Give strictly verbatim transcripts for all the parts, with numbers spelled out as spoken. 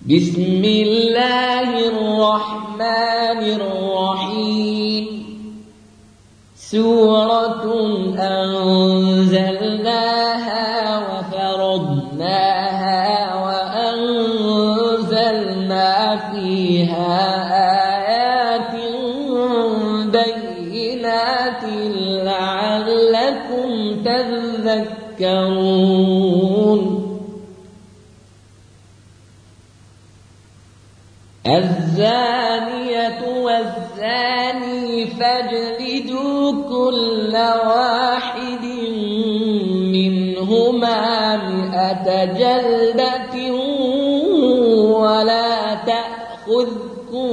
بسم الله الرحمن الرحيم سورة أنزلناها وفرضناها وأنزلنا فيها آيات بينات لعلكم تذكرون الزانية والزاني فاجلدوا كل واحد منهما مئة جلدة ولا تأخذكم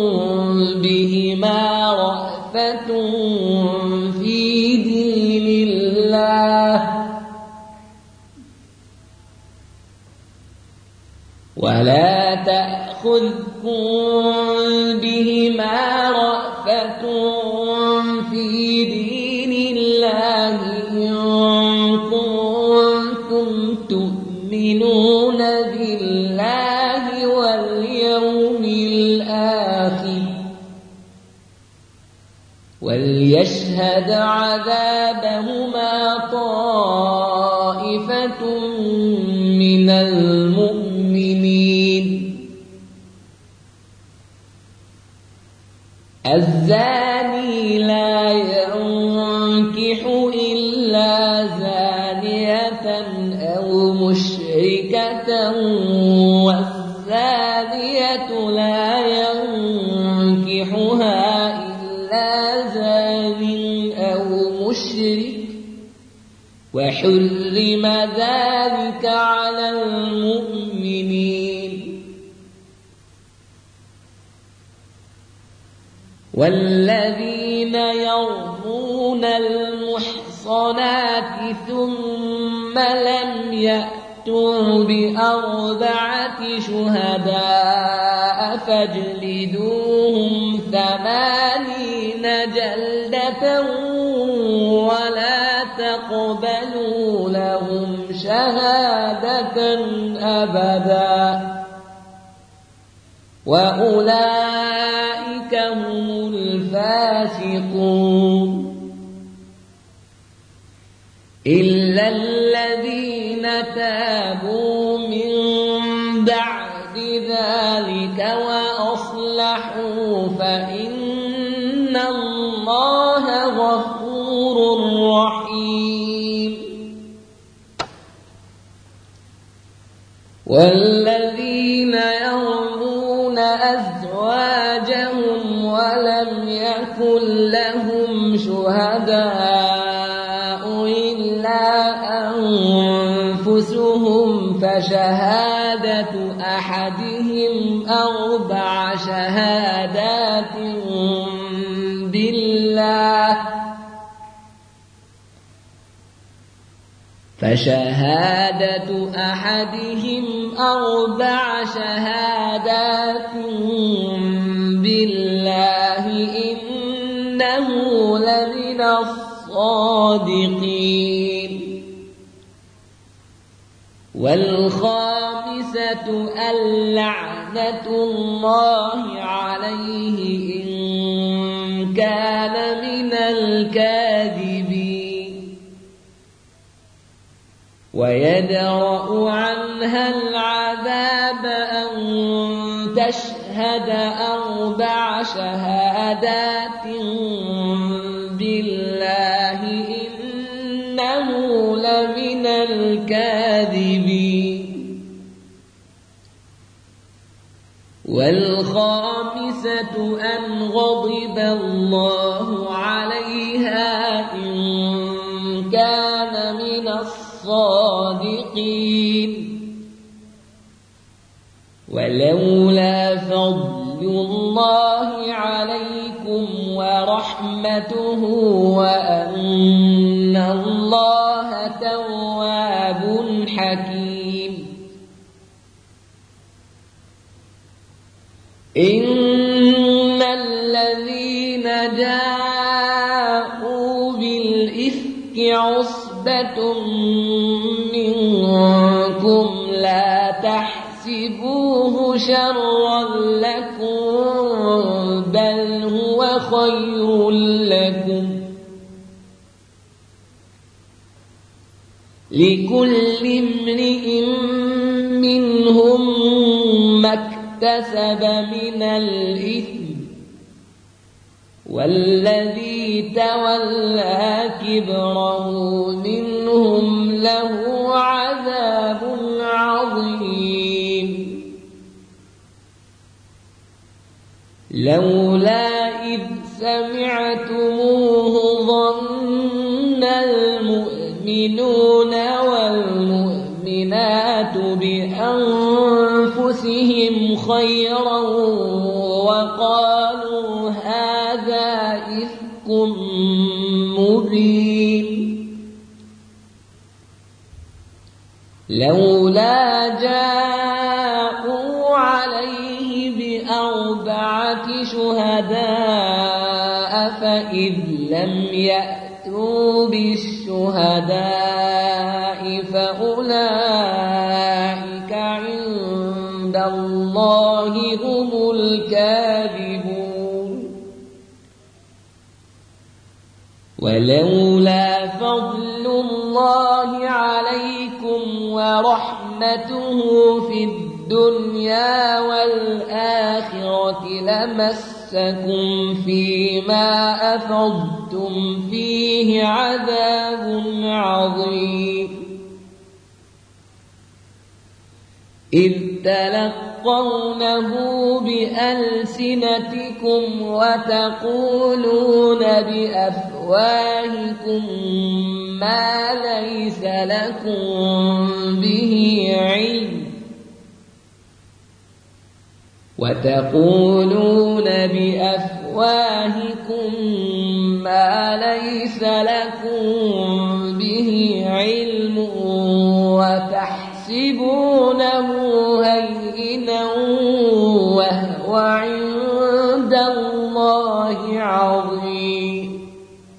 بهما رأفة في دين الله ولا تأخذكم بهما رأفة في دين الله إن كنتم تؤمنون بالله واليوم الآخر وليشهد عذابهما طائفة من المؤمنين الزاني لا ينكح إلا زانية أو مشركة والزانية لا ينكحها إلا زان أو مشرك وحرم ذلك على المؤمنين والذين يرمون المحصنات ثم لم يأتوا بأربعة شهداء فاجلدوهم ثمانين جلدة ولا تقبلوا لهم شهادة أبدا وأولئك هم الفاسقون إلا الذين تابوا من بعد ذلك وأصلحوا فإن الله غفور رحيم والذين يرمون أزواجهم ولم يكن لهم شهداء إلا أنفسهم فشهادة أحدهم أربع شهادات بالله فشهادة أحدهم أربع شهادات بالله إنه لمن الصادقين والخامسة اللعنة الله عليه إن كان من الكاذبين ويدرأ عنها العذاب أن تشهد أربع شهادات بالله إنه لمن الكاذبين والخامسة أن غضب الله عليها إن كان من الصادقين ولولا فضل الله عليكم ورحمته وأن الله تواب حكيم إن الذين جاءوا بالإفك عصبة منكم لا تحسبوا تحسبوه شرا لكم بل هو خير لكم لكل امرئ منهم ما اكتسب من الإثم والذي تولى كبره منهم له عذاب عظيم لولا إذ سمعتموه ظن المؤمنون والمؤمنات بأنفسهم خيرا وقالوا هذا إفك مبين لولا جاءوا عليه بأربعة شهداء فإذ لم يأتوا بالشهداء فأولئك عند الله هم الكاذبون ولولا فضل الله عليكم ورحمته في الدنيا والآخرة لمسكم فيما أفضتم فيه عذاب عظيم إذ تلقونه بألسنتكم وتقولون بأفواهكم ما ليس لكم به علم وتقولون بأفواهكم ما ليس لكم به علم وتحسبونه هينا وهو عند الله عظيم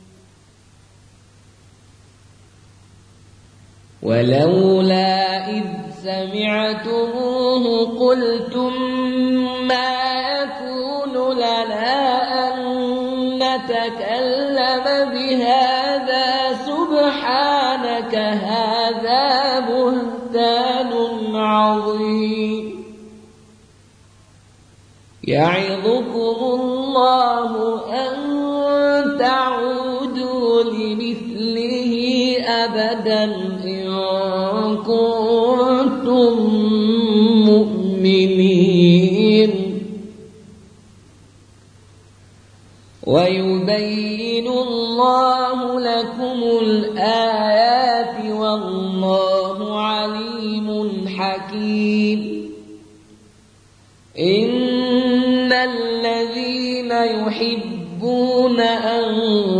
ولولا إذ سمعتموه قلتم ما يكون لنا أن نتكلم بهذا سبحانك هذا بهتان عظيم يعظكم الله أن تعودوا لمثله أبدا إن كنتم مؤمنين ويبين الله لكم الآيات والله عليم حكيم إن الذين يحبون أن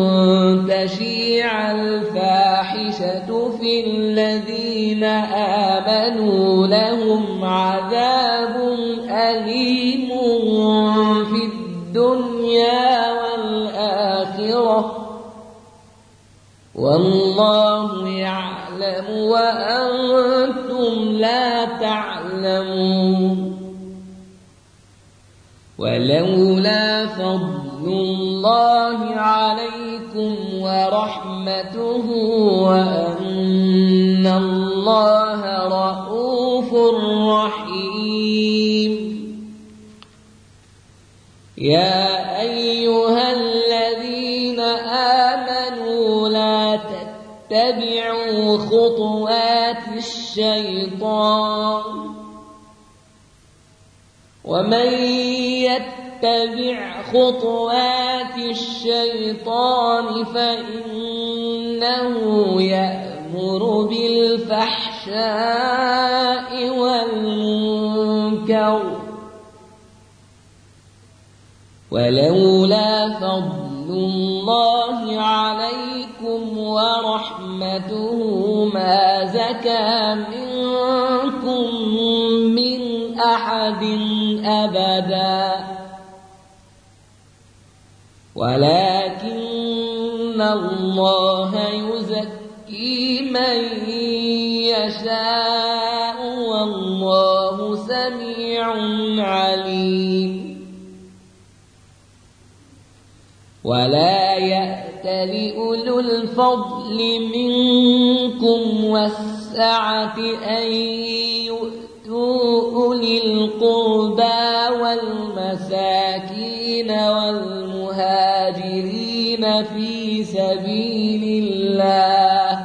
تشيع الفاحشة في الذين آمنوا لهم عذاب أليم في الدنيا والآخرة والله يعلم وأنتم لا تعلمون ولولا فضل الله عليكم ورحمته وأن الله رءوف رحيم يا أيها الذين آمنوا لا تتبعوا خطوات الشيطان ومن يتبع خطوات الشيطان فإنه يأمر بالفحشاء والمنكر ولولا فضل الله عليكم ورحمته ما زكى منكم من أحد أبدا ولكن الله يزكي من يشاء والله سميع سميع عليم. ولا يأتل أولو الفضل منكم والسعة أن يؤتوا أولي القربى والمساكين والمهاجرين في سبيل الله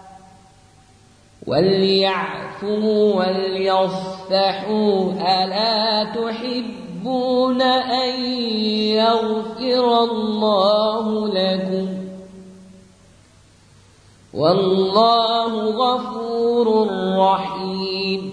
وليعفوا وليصفحوا ألا تحبون أن يغفر الله لكم والله غفور رحيم.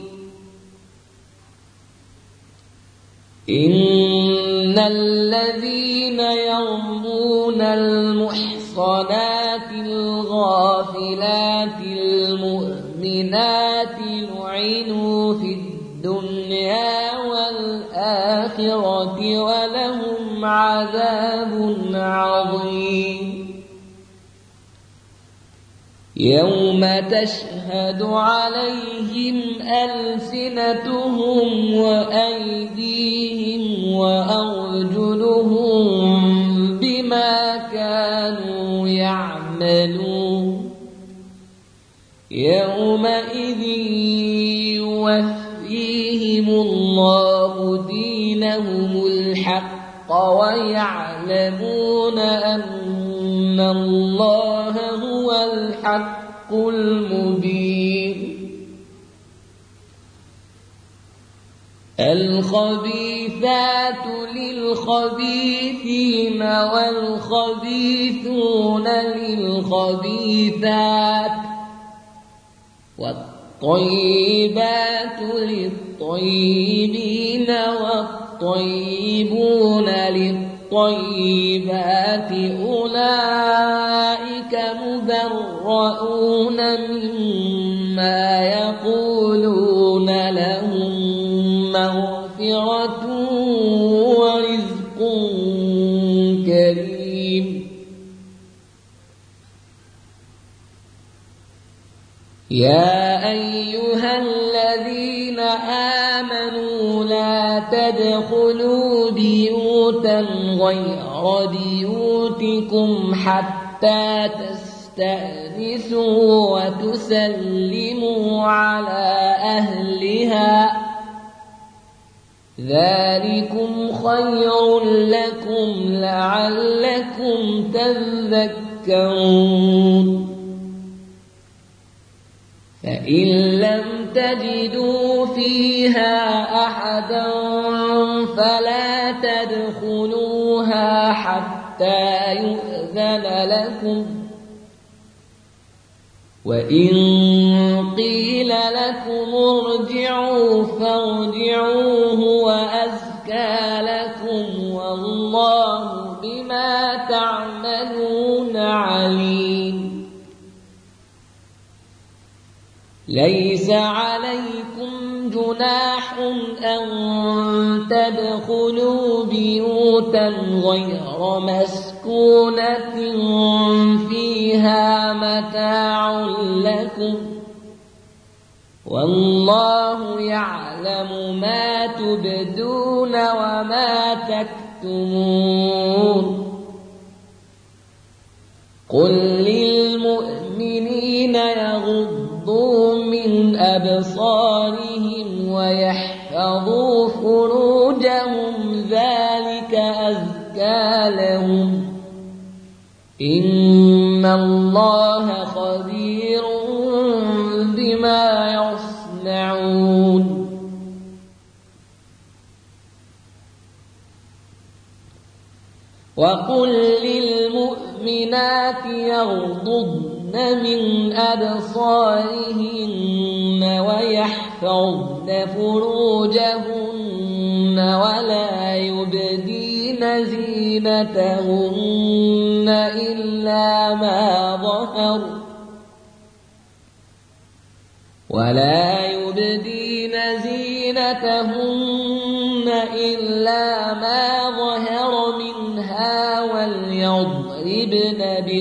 إن الذين يرمون المحصنات الغافلات المؤمنات لعنوا في الدنيا والآخرة ولهم عذاب عظيم. يوم تشهد عليهم ألسنتهم وأيديهم وأرجلهم بما كانوا يعملون. يومئذ يوفيهم الله دينهم الحق ويعلمون أن الله هو الحق المبين. الخبيثات للخبيثين والخبيثون للخبيثات والطيبات للطيبين والطيبون للطيبات أولئك مبرؤون مما يقولون لهم مغفرة ورزق كريم. يا أيها الذين آمنوا لا تدخلوا بيوتا غير بيوتكم حتى تستأنسوا وتسلموا على أهلها ذلكم خير لكم لعلكم تذكرون. فإن لم تجدوا فيها أحدا فلا تدخلوها حتى يؤذن لكم وإن قيل لكم ارجعوا فارجعوا هو أزكى لكم والله بما تعملون عليم. ليس عليكم جناح أن تدخلوا بيوتا غير مسكونة فيها متاع لكم والله يعلم ما تبدون وما تكتمون. قل للمؤمنين يغضوا من أبصارهم ويحفظوا فروجهم ذلك أزكى لهم إن الله خبير بما يصنعون. وقل للمؤمنات يغضضن من أبصارهن ويحفظن فروجهن ولا يبدين زينتهن إلا ما ظهر ولا يبدين زينتهن إلا ما ظهر منها وليضربن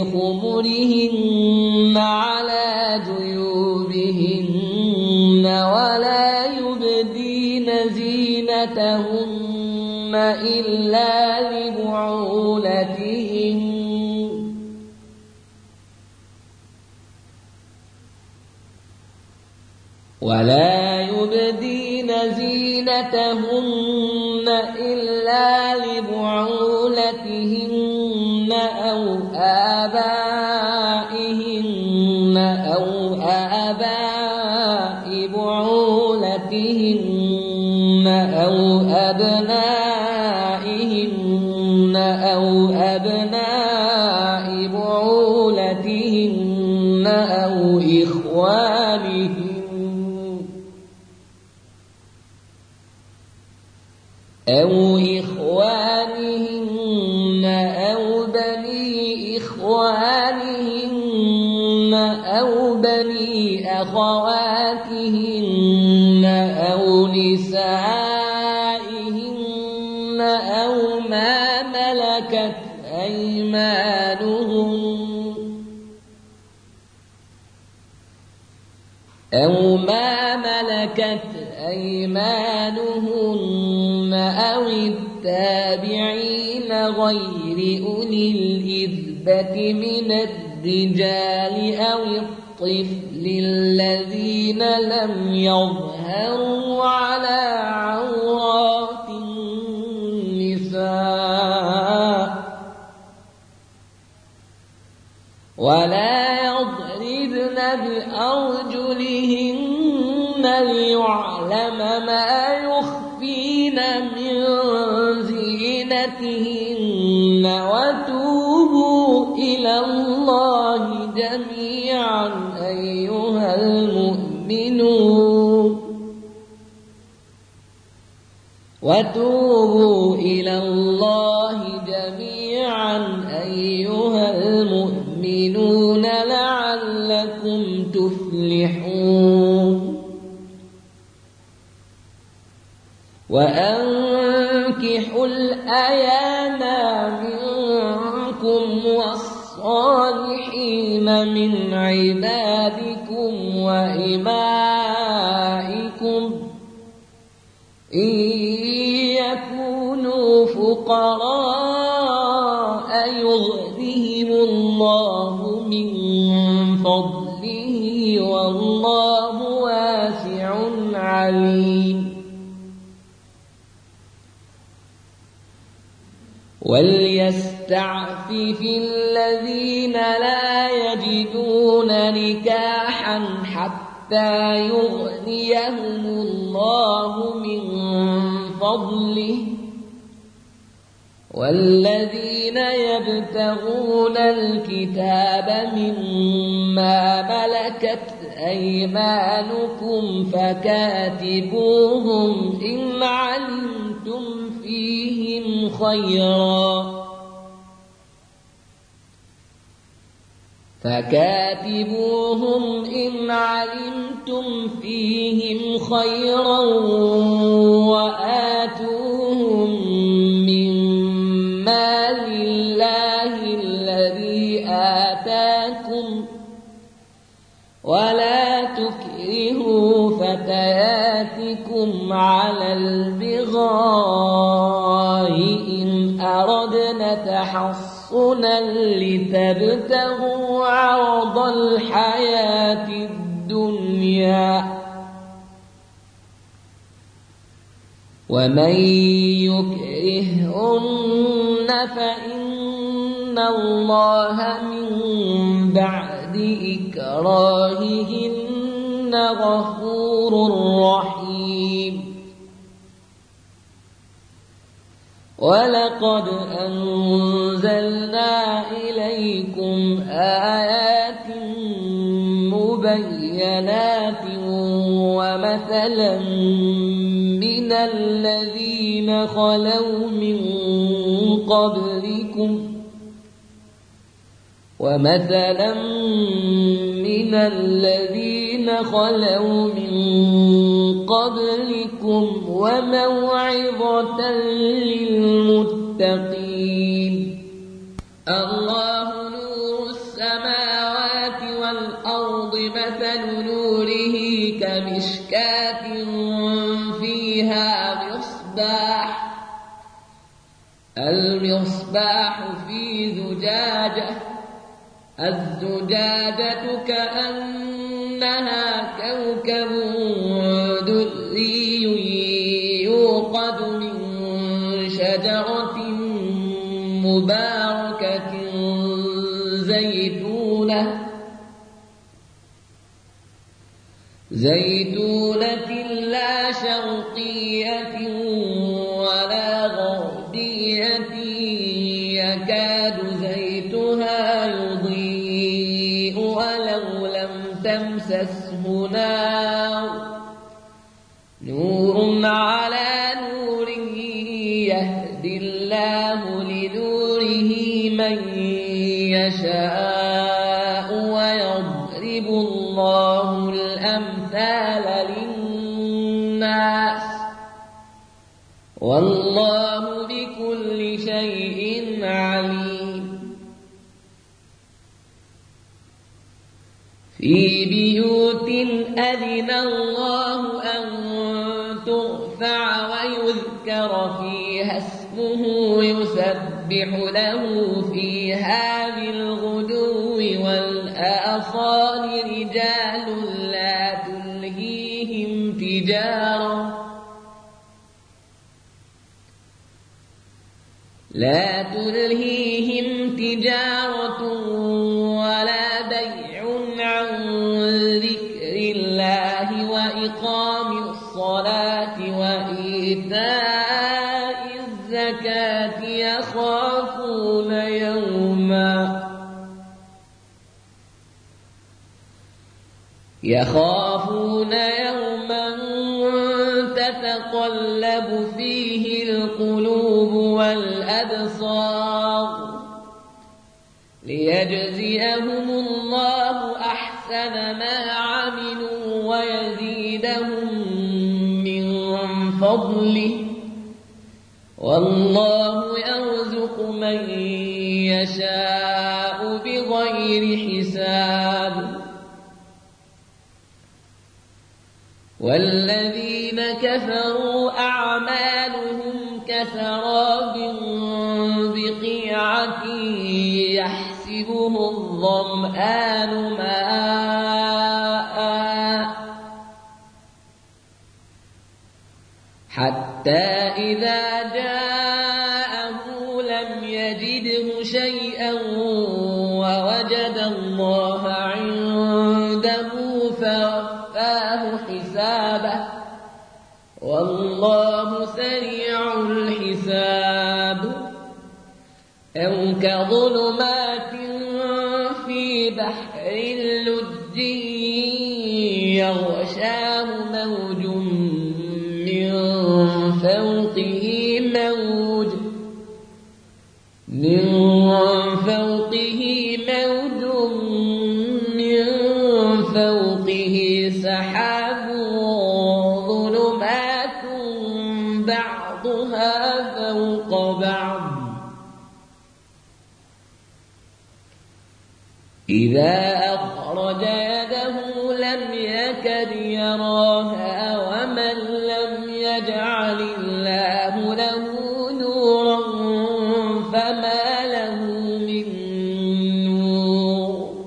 بخمرهن على جيوبهن ولا يبدين زينتهن إلا لبعولتهن ولا يبدين زينتهن إلا لبعولتهن أو آبائهن أو آباء بعولتهن أو أبنائهن أو أبناء بعولتهن أو إخوانهن أو إخوانهن أو بني إخوانهن أو بني أخواتهن أو نسائهن أو ما ملكت أيمانهن أو ما ملكت أيمانهن أو التابعين غير أولي الإربة من الرجال أو الطفل الذين لم يظهروا على عورات النساء ولا يضربن بأرجلهن ليعلم ما يخفين من زينتهن وتوبوا إلى الله جميعا أيها المؤمنون وتوبوا إلى الله جميعا أيها المؤمنون لعلكم تفلحون وأنكحوا الأيام منكم والصالحين من عبادكم وإمائكم إن يكونوا فقراء يغنهم الله من فضله والله واسع عليم وليستعفف الذين لا يجدون نكاحا حتى يغنيهم الله من فضله والذين يبتغون الكتاب مما ملكت أيمانكم فكاتبوهم إن علمتم فيهم خيرا فكاتبوهم إن علمتم فيهم خيرا وآتوهم من مال الله الذي آتاكم ولا تكرهوا فتياتكم على البغاء إن أردنا تحصنا لتبتغوا عرض الحياة الدنيا ومن يكرهن فإن الله من بعد إكراههن غفور رحيم ولقد أنزلنا إليكم آيات مبينات ومثلا من الذين خلوا من قبلكم ومثلا من الذين خلوا من قبلكم وموعظة للمتقين الله نور السماوات والأرض مثل نوره كمشكاة فيها مصباح المصباح المصباح في زجاجة الزجاجة كأنها كوكب دري يوقد من شجرة مباركة زيتونة زيتونة لا شرقية ولا غربية يكاد زيتها يضيء ولو لم تمسسه نار نور على نور يهدي الله لنوره من يشاء ويضرب الله الأمثال للناس والله بكل شيء عليم. في بيوت أذن الله أن ترفع ويذكر فيها اسمه يسبح له فيها بالغدو والآصال رجال لا تلهيهم تجارة لا تلهيهم تجارة ولا بيع عن ذكر الله وإقام الصلاة وإيتاء الزكاة يخافون يوما يخافون يوما تتقلب فيه القلوب والأبصار ليجزيهم الله أحسن ما عملوا ويزيدهم من فضله والله يرزق من يشاء بغير حساب. والذين كفروا أعمالهم كسراب بقيعة يحسبه الظمآن ماء حتى إذا جاءه لم يجده شيئا ووجد الله عنده فوفاه حسابه والله سريع الحساب. أو كظلمات في بحر لج يغشاه موج من فوقه موج من فوقه موج من فوقه سحاب ظلمات بعضها فوق بعض إذا أخرج يده لم يكد يراها ومن لم يجعل الله له نورا فما له من نور.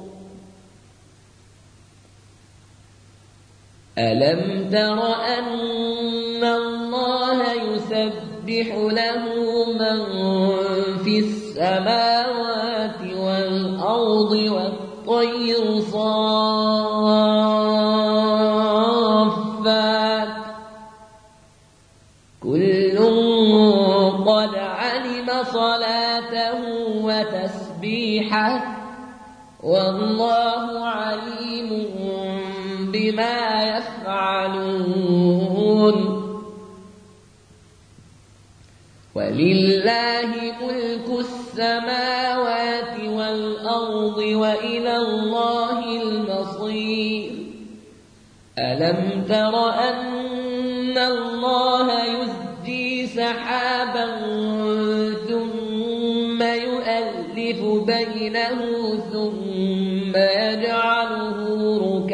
ألم تر أن الله يسبح له من في السماوات والأرض والطير صافات كل قد علم صلاته وتسبيحه والله عليم بما يفعلون. ولله ملك السماوات والأرض وإلى الله المصير. ألم تر أن الله يزجي سحابا ثم يؤلف بينه ثم يجعله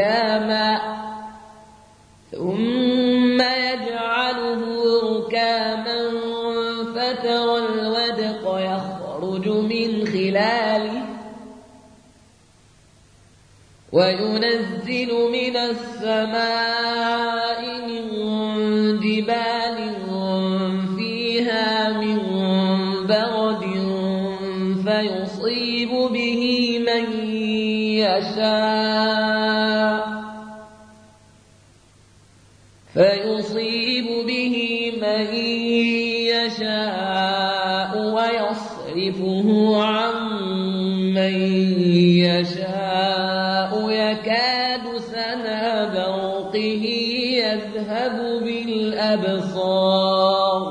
ركاما ثم يجعله ركاما أنعاما فترى الودق يخرج من خلاله وينزل من السماء من جبال فيها من برد فيصيب به من يشاء فيصيب به من يشاء ويصرفه عن من يشاء يكاد سنا برقه يذهب بالأبصار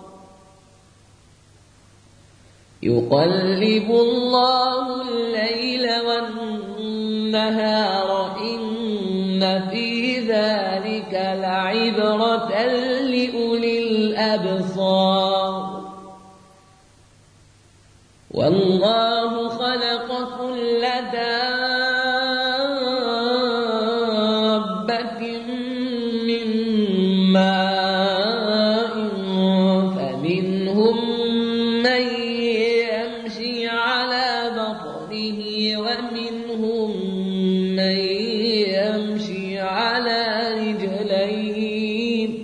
يقلب الله الليل والنهار إن في ذلك لعبرة لأولي الأبصار والله خلق كل دابة من ماء فمنهم من يمشي على بطنه ومنهم من يمشي على رجلين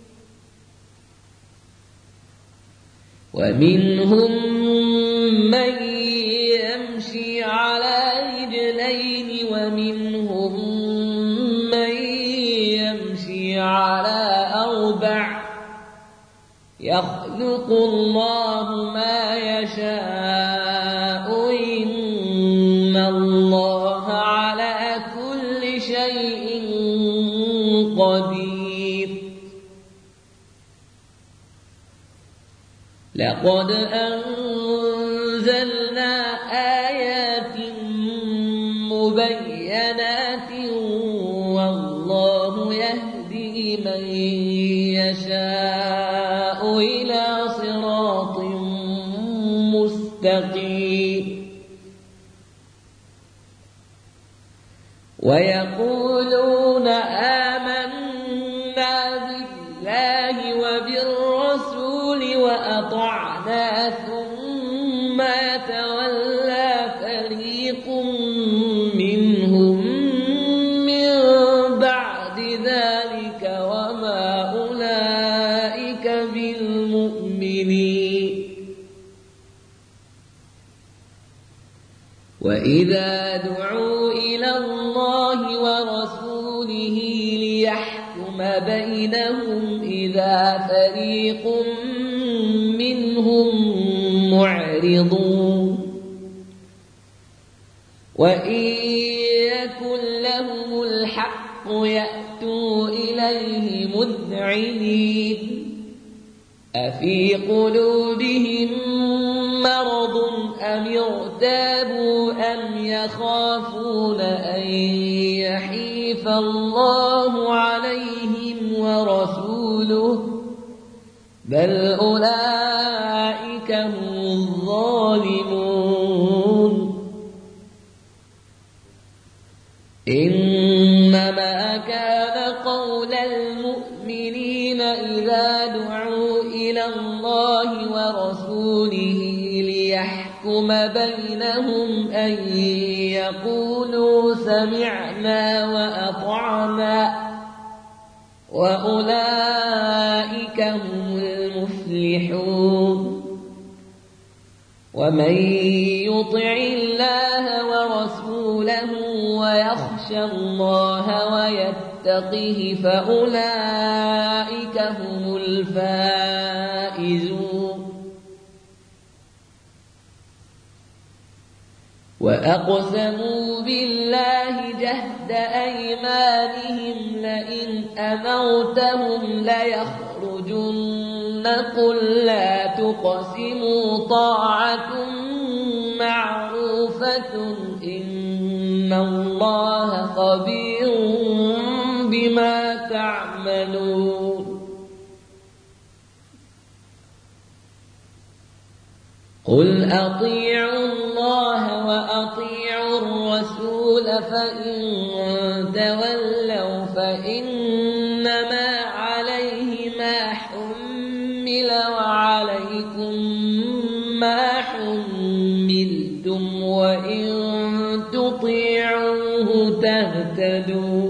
ومنهم من يمشي على رجلين ومنهم من يمشي على أربع يخلق الله ما يشاء إن الله على كل شيء قدير لقد أنزلنا آيات مبينات والله يهدي من يشاء إلى صراط مستقيم ويقولون آمنا بالله وبالرسول وأطعنا ثم يتولى فريق منهم من بعد ذلك وما أولئك بالمؤمنين وإذا دعوا إلى الله ورسوله ليحكم بينهم إذا فريق منهم معرضون وإن يكن لهم الحق يأتوا إليه مذعنين أفي قلوبهم مرض أم ارتابوا أم يخافون أن يحيف الله عليهم ورسوله بل أولئك هم الظالمون إنما كان قول المؤمنين إذا دعوا إلى الله ورسوله ليحكم بينهم أن يقولوا سمعنا وأطعنا وأولئك هم المفلحون ومن يطع الله ورسوله ويخشى الله ويتقه فأولئك هم الفائزون وأقسموا بالله جهد أيمانهم لئن أمرتهم ليخرجن قل لا تقسموا طاعة معروفة إن الله خبير بما تعملون قل أطيعوا الله وأطيعوا الرسول فإن تولوا فإنما عليه ما حمل وعليكم ما حملتم وإن تطيعوه تهتدوا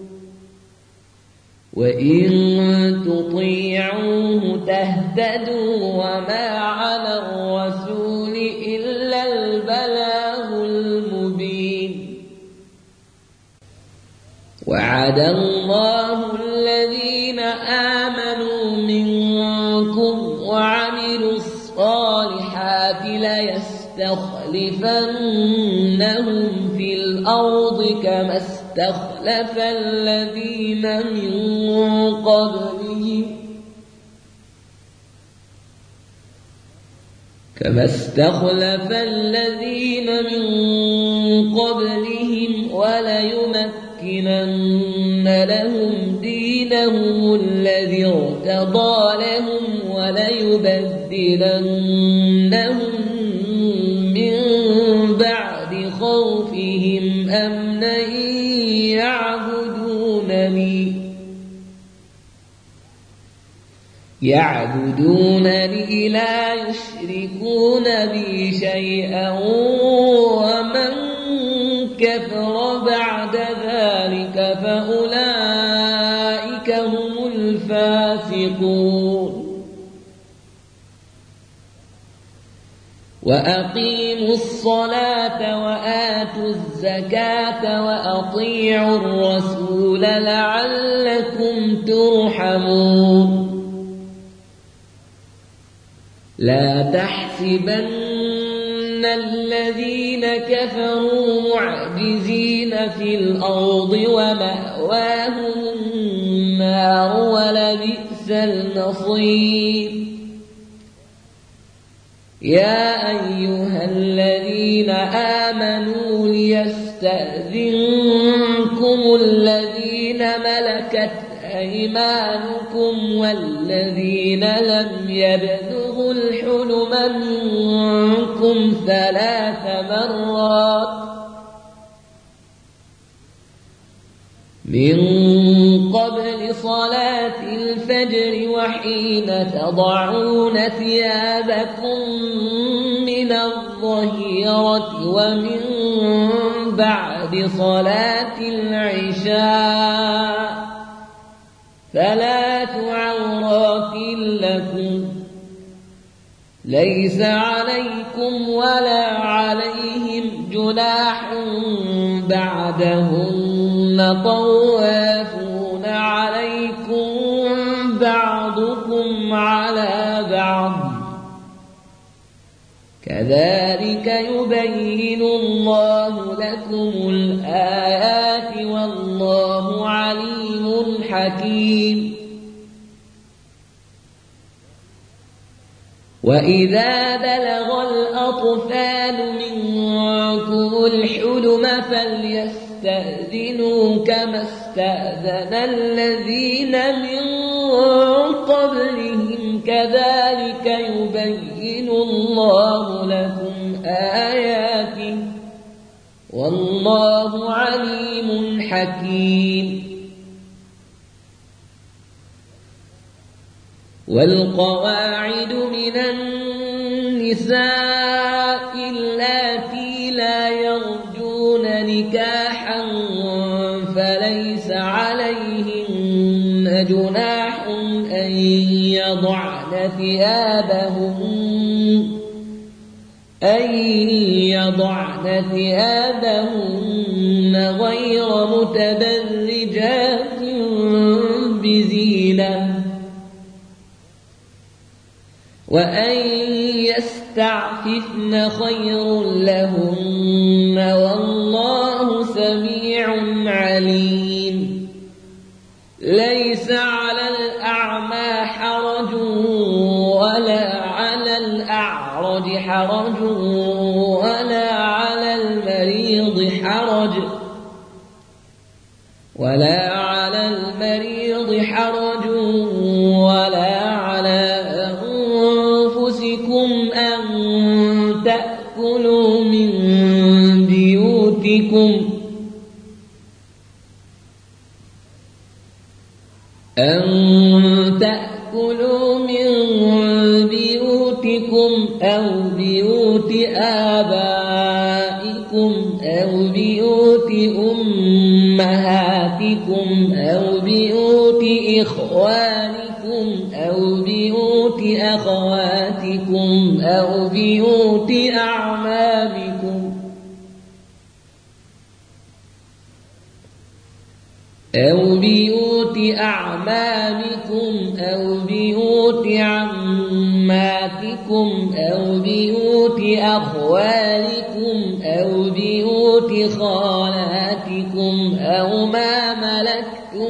وإن تطيعوه تهتدوا وما على الرسول إلا البلاغ المبين. وعد الله الذين آمنوا منكم وعملوا الصالحات ليستخلفنهم في الأرض كما استخلف الذين من قبلهم كما استخلف الذين من قبلهم وليمكنن لهم دينهم الذي ارتضى لهم وليبدلنهم من بعد خوفهم أمنا يعبدونني يعبدونني لا يشركون بي شيئا ومن كفر بعد ذلك فأولئك هم الفاسقون. وأقيموا الصلاة وآتوا الزكاة وأطيعوا الرسول لعلكم ترحمون. لا تحسبن الذين كفروا معجزين في الأرض ومأواهم النار ولبئس المصير. يا أيها الذين آمنوا ليستأذنكم الذين ملكت أيمانكم والذين لم يبلغوا الحلم منكم ثلاث مرات من قبل صلاة الفجر وحين تضعون ثيابكم من الظهيرة ومن بعد صلاة العشاء ثلاث عورات لكم ليس عليكم ولا عليهم جناح بعدهن طوافون عليكم بعضكم على بعض كذلك يبين الله لكم الآيات والله عليم حكيم. وإذا بلغ الأطفال منكم الحلم فليستأذنوا كما استأذن الذين من قبلهم كذلك يبين الله لكم آياته والله عليم حكيم. والقواعد من النساء اللاتي لا يرجون نكاحا فليس عليهن جناح أن يضعن ثيابهن أن يضعن ثيابهن غير متبرجات بزينة وأن يستعففن خير لهن والله سميع عليم. ليس على الأعمى حرج ولا على الأعرج حرج ولا على المريض حرج ولا على المريض حرج ولا على أنفسكم أن تأكلوا من بيوتكم أن تأكلوا من بيوتكم أو بيوت آبائكم أو بيوت أمهاتكم أو بيوت إخوانكم أو بيوت أخواتكم أو بيوت أعمامكم أو بيوت أعمامكم أو بيوت عماتكم أو بيوت أخوالكم أو بيوت خالاتكم أو ما ملكتم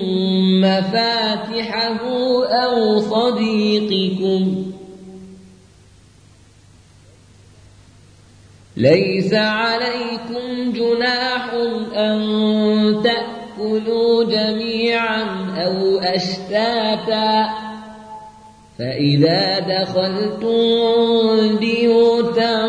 مفاتحه أو صديقكم. ليس عليكم جناح أن تأكلوا جميعا أو أشتاتا، فإذا دخلتم بيوتا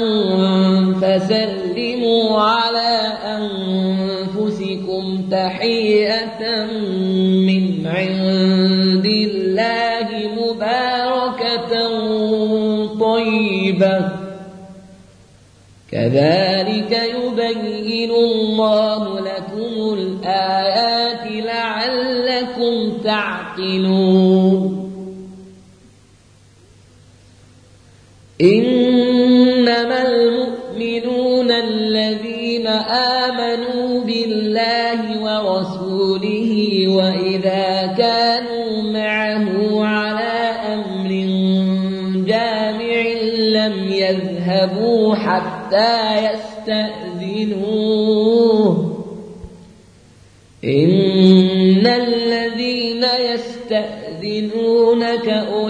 فسلموا على أنفسكم تحية من عند الله مباركة طيبة، كذلك يبين الله لكم الآيات لعلكم تعقلون. إنما المؤمنون الذين آمنوا بالله ورسوله وإذا كانوا معه على أمر جامع لم يذهبوا حتى يستأذنوه. إن الذين يستأذنونك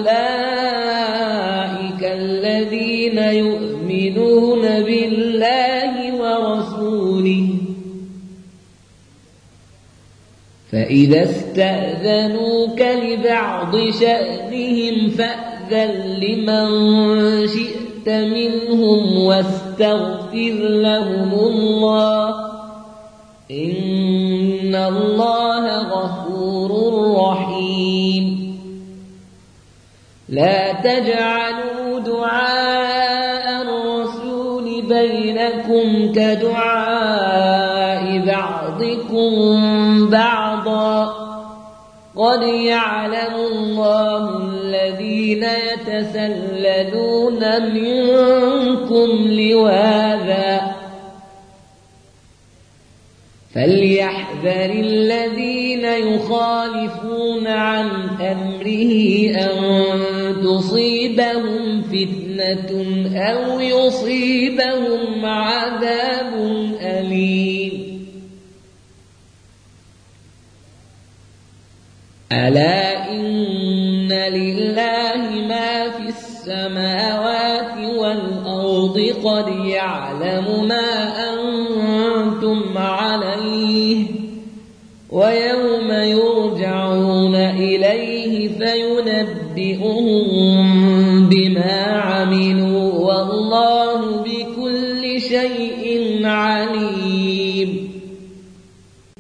أولئك الذين يؤمنون بالله ورسوله، فإذا استأذنوك لبعض شأنهم فأذن لمن شئت منهم واستغفر لهم الله، إن الله غفور رحيم. لا تجعلوا دعاء الرسول بينكم كدعاء بعضكم بعضا، قد يعلم الله الذين يتسللون منكم لواذا، فليحذر الذين يخالفون عن أمره أن تصيبهم فتنة أو يصيبهم عذاب أليم. ألا إن لله ما في السماوات والأرض، قد يعلم ما أنتم عليه، ويوم يرجعون إليه فينبئهم بما عملوا،